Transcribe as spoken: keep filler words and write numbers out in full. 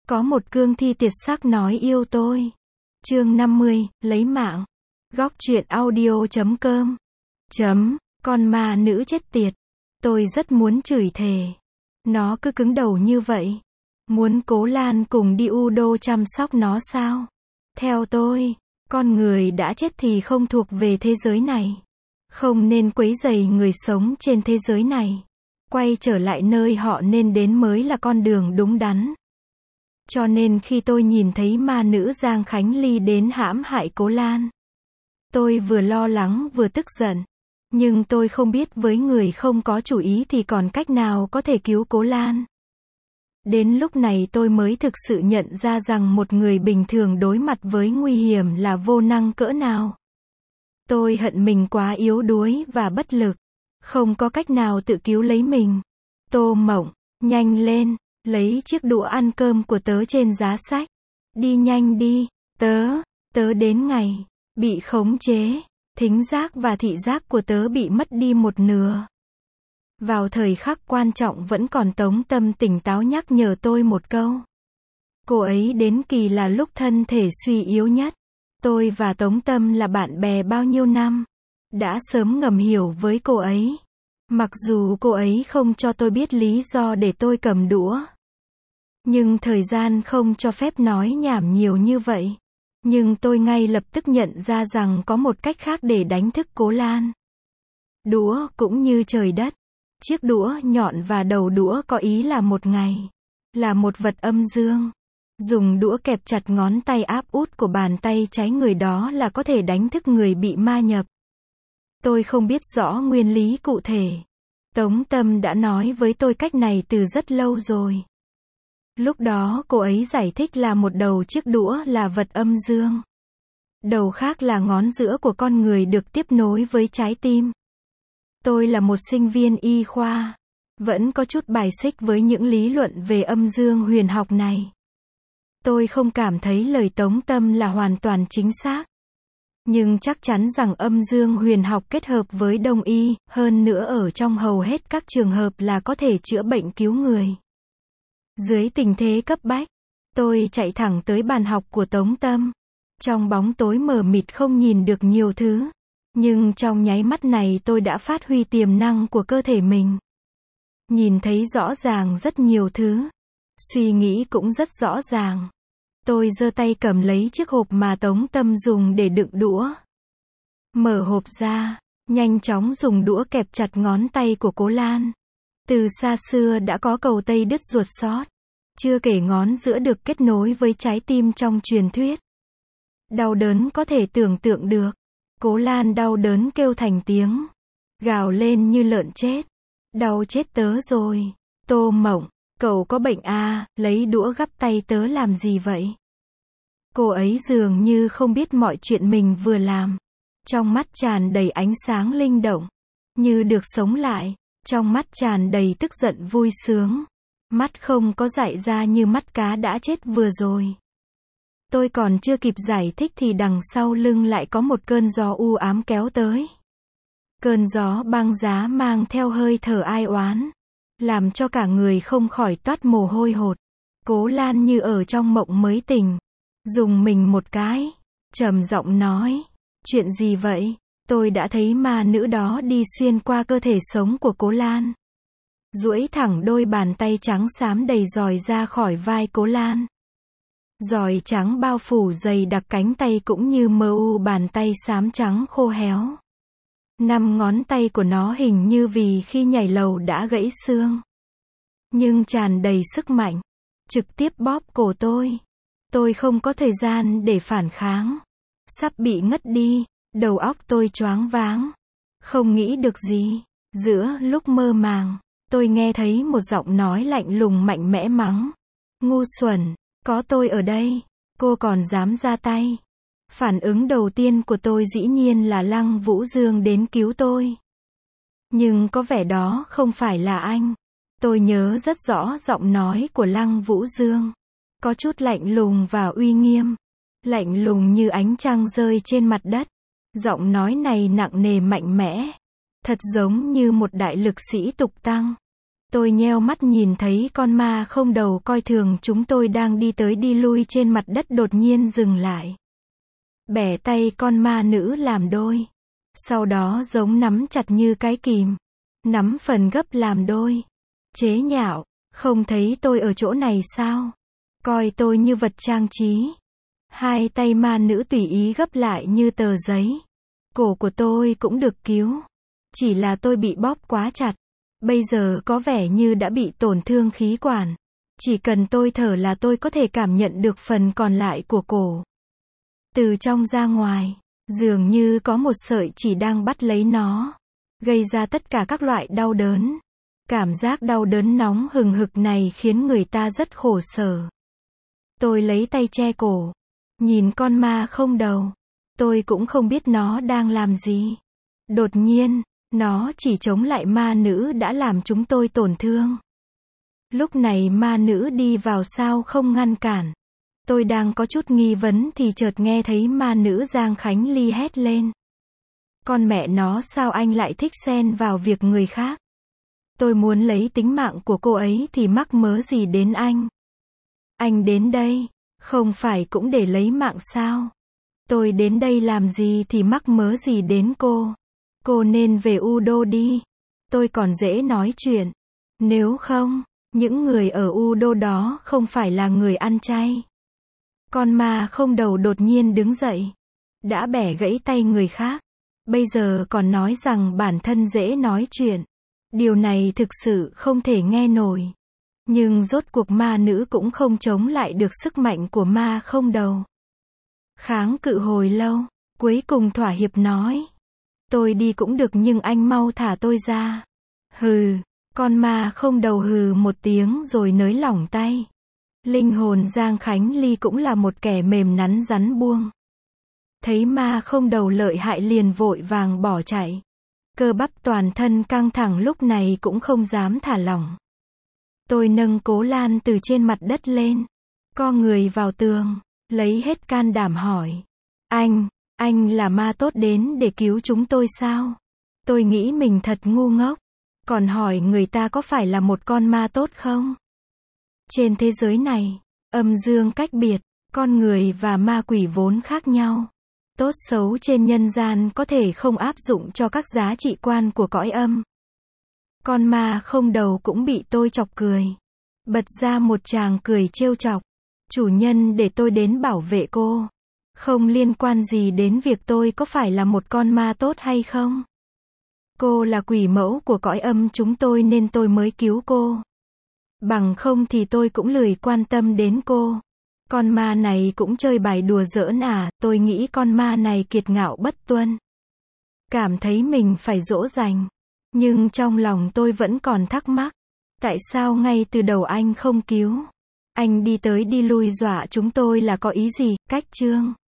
Có một cương thi tuyệt sắc nói yêu tôi. Chương năm mươi, lấy mạng. Góc truyện audio chấm com. Chấm, con ma nữ chết tiệt. Tôi rất muốn chửi thề. Nó cứ cứng đầu như vậy. Muốn Cố Lan cùng đi U Đô chăm sóc nó sao? Theo tôi, con người đã chết thì không thuộc về thế giới này. Không nên quấy rầy người sống trên thế giới này. Quay trở lại nơi họ nên đến mới là con đường đúng đắn. Cho nên khi tôi nhìn thấy ma nữ Giang Khánh Ly đến hãm hại Cố Lan, tôi vừa lo lắng vừa tức giận. Nhưng tôi không biết với người không có chủ ý thì còn cách nào có thể cứu Cố Lan. Đến lúc này tôi mới thực sự nhận ra rằng một người bình thường đối mặt với nguy hiểm là vô năng cỡ nào. Tôi hận mình quá yếu đuối và bất lực. Không có cách nào tự cứu lấy mình. Tô Mộng, nhanh lên, lấy chiếc đũa ăn cơm của tớ trên giá sách. Đi nhanh đi, tớ, tớ đến ngày, bị khống chế, thính giác và thị giác của tớ bị mất đi một nửa. Vào thời khắc quan trọng vẫn còn Tống Tâm tỉnh táo nhắc nhở tôi một câu. Cô ấy đến kỳ là lúc thân thể suy yếu nhất. Tôi và Tống Tâm là bạn bè bao nhiêu năm. Đã sớm ngầm hiểu với cô ấy. Mặc dù cô ấy không cho tôi biết lý do để tôi cầm đũa. Nhưng thời gian không cho phép nói nhảm nhiều như vậy. Nhưng tôi ngay lập tức nhận ra rằng có một cách khác để đánh thức Cố Lan. Đũa cũng như trời đất. Chiếc đũa nhọn và đầu đũa có ý là một ngày. Là một vật âm dương. Dùng đũa kẹp chặt ngón tay áp út của bàn tay trái người đó là có thể đánh thức người bị ma nhập. Tôi không biết rõ nguyên lý cụ thể. Tống Tâm đã nói với tôi cách này từ rất lâu rồi. Lúc đó cô ấy giải thích là một đầu chiếc đũa là vật âm dương. Đầu khác là ngón giữa của con người được tiếp nối với trái tim. Tôi là một sinh viên y khoa. Vẫn có chút bài xích với những lý luận về âm dương huyền học này. Tôi không cảm thấy lời Tống Tâm là hoàn toàn chính xác. Nhưng chắc chắn rằng âm dương huyền học kết hợp với đông y, hơn nữa ở trong hầu hết các trường hợp là có thể chữa bệnh cứu người. Dưới tình thế cấp bách, tôi chạy thẳng tới bàn học của Tống Tâm. Trong bóng tối mờ mịt không nhìn được nhiều thứ. Nhưng trong nháy mắt này tôi đã phát huy tiềm năng của cơ thể mình. Nhìn thấy rõ ràng rất nhiều thứ. Suy nghĩ cũng rất rõ ràng. Tôi giơ tay cầm lấy chiếc hộp mà Tống Tâm dùng để đựng đũa. Mở hộp ra, nhanh chóng dùng đũa kẹp chặt ngón tay của Cố Lan. Từ xa xưa đã có cầu Tây đứt ruột sót. Chưa kể ngón giữa được kết nối với trái tim trong truyền thuyết. Đau đớn có thể tưởng tượng được. Cố Lan đau đớn kêu thành tiếng. Gào lên như lợn chết. Đau chết tớ rồi. Tô Mộng, cậu có bệnh à, lấy đũa gắp tay tớ làm gì vậy? Cô ấy dường như không biết mọi chuyện mình vừa làm. Trong mắt tràn đầy ánh sáng linh động. Như được sống lại. Trong mắt tràn đầy tức giận vui sướng. Mắt không có dại ra như mắt cá đã chết vừa rồi. Tôi còn chưa kịp giải thích thì đằng sau lưng lại có một cơn gió u ám kéo tới. Cơn gió băng giá mang theo hơi thở ai oán. Làm cho cả người không khỏi toát mồ hôi hột. Cố Lan như ở trong mộng mới tỉnh. Dùng mình một cái. Trầm giọng nói. Chuyện gì vậy? Tôi đã thấy ma nữ đó đi xuyên qua cơ thể sống của Cố Lan. Duỗi thẳng đôi bàn tay trắng xám đầy giòi ra khỏi vai Cố Lan. Giòi trắng bao phủ dày đặc cánh tay cũng như mờ u bàn tay xám trắng khô héo. Năm ngón tay của nó hình như vì khi nhảy lầu đã gãy xương. Nhưng tràn đầy sức mạnh. Trực tiếp bóp cổ tôi. Tôi không có thời gian để phản kháng. Sắp bị ngất đi. Đầu óc tôi choáng váng. Không nghĩ được gì. Giữa lúc mơ màng, tôi nghe thấy một giọng nói lạnh lùng mạnh mẽ mắng. Ngu xuẩn, có tôi ở đây. Cô còn dám ra tay. Phản ứng đầu tiên của tôi dĩ nhiên là Lăng Vũ Dương đến cứu tôi. Nhưng có vẻ đó không phải là anh. Tôi nhớ rất rõ giọng nói của Lăng Vũ Dương. Có chút lạnh lùng và uy nghiêm. Lạnh lùng như ánh trăng rơi trên mặt đất. Giọng nói này nặng nề mạnh mẽ. Thật giống như một đại lực sĩ tục tăng. Tôi nheo mắt nhìn thấy con ma không đầu coi thường chúng tôi đang đi tới đi lui trên mặt đất đột nhiên dừng lại. Bẻ tay con ma nữ làm đôi. Sau đó giống nắm chặt như cái kìm. Nắm phần gấp làm đôi. Chế nhạo, không thấy tôi ở chỗ này sao? Coi tôi như vật trang trí. Hai tay ma nữ tùy ý gấp lại như tờ giấy. Cổ của tôi cũng được cứu. Chỉ là tôi bị bóp quá chặt. Bây giờ có vẻ như đã bị tổn thương khí quản. Chỉ cần tôi thở là tôi có thể cảm nhận được phần còn lại của cổ. Từ trong ra ngoài, dường như có một sợi chỉ đang bắt lấy nó. Gây ra tất cả các loại đau đớn. Cảm giác đau đớn nóng hừng hực này khiến người ta rất khổ sở. Tôi lấy tay che cổ. Nhìn con ma không đầu. Tôi cũng không biết nó đang làm gì. Đột nhiên, nó chỉ chống lại ma nữ đã làm chúng tôi tổn thương. Lúc này ma nữ đi vào sao không ngăn cản. Tôi đang có chút nghi vấn thì chợt nghe thấy ma nữ Giang Khánh Ly hét lên. Con mẹ nó sao anh lại thích xen vào việc người khác? Tôi muốn lấy tính mạng của cô ấy thì mắc mớ gì đến anh? Anh đến đây, không phải cũng để lấy mạng sao? Tôi đến đây làm gì thì mắc mớ gì đến cô? Cô nên về U Đô đi. Tôi còn dễ nói chuyện. Nếu không, những người ở U Đô đó không phải là người ăn chay. Con ma không đầu đột nhiên đứng dậy. Đã bẻ gãy tay người khác. Bây giờ còn nói rằng bản thân dễ nói chuyện. Điều này thực sự không thể nghe nổi. Nhưng rốt cuộc ma nữ cũng không chống lại được sức mạnh của ma không đầu. Kháng cự hồi lâu, cuối cùng thỏa hiệp nói. Tôi đi cũng được nhưng anh mau thả tôi ra. Hừ, con ma không đầu hừ một tiếng rồi nới lỏng tay. Linh hồn Giang Khánh Ly cũng là một kẻ mềm nắn rắn buông. Thấy ma không đầu lợi hại liền vội vàng bỏ chạy. Cơ bắp toàn thân căng thẳng lúc này cũng không dám thả lỏng. Tôi nâng Cố Lan từ trên mặt đất lên. Co người vào tường. Lấy hết can đảm hỏi. Anh, anh là ma tốt đến để cứu chúng tôi sao? Tôi nghĩ mình thật ngu ngốc. Còn hỏi người ta có phải là một con ma tốt không? Trên thế giới này, âm dương cách biệt, con người và ma quỷ vốn khác nhau. Tốt xấu trên nhân gian có thể không áp dụng cho các giá trị quan của cõi âm. Con ma không đầu cũng bị tôi chọc cười. Bật ra một tràng cười trêu chọc. Chủ nhân để tôi đến bảo vệ cô. Không liên quan gì đến việc tôi có phải là một con ma tốt hay không. Cô là quỷ mẫu của cõi âm chúng tôi nên tôi mới cứu cô. Bằng không thì tôi cũng lười quan tâm đến cô. Con ma này cũng chơi bài đùa giỡn à, tôi nghĩ con ma này kiệt ngạo bất tuân. Cảm thấy mình phải dỗ dành. Nhưng trong lòng tôi vẫn còn thắc mắc. Tại sao ngay từ đầu anh không cứu? Anh đi tới đi lui dọa chúng tôi là có ý gì? Cách chương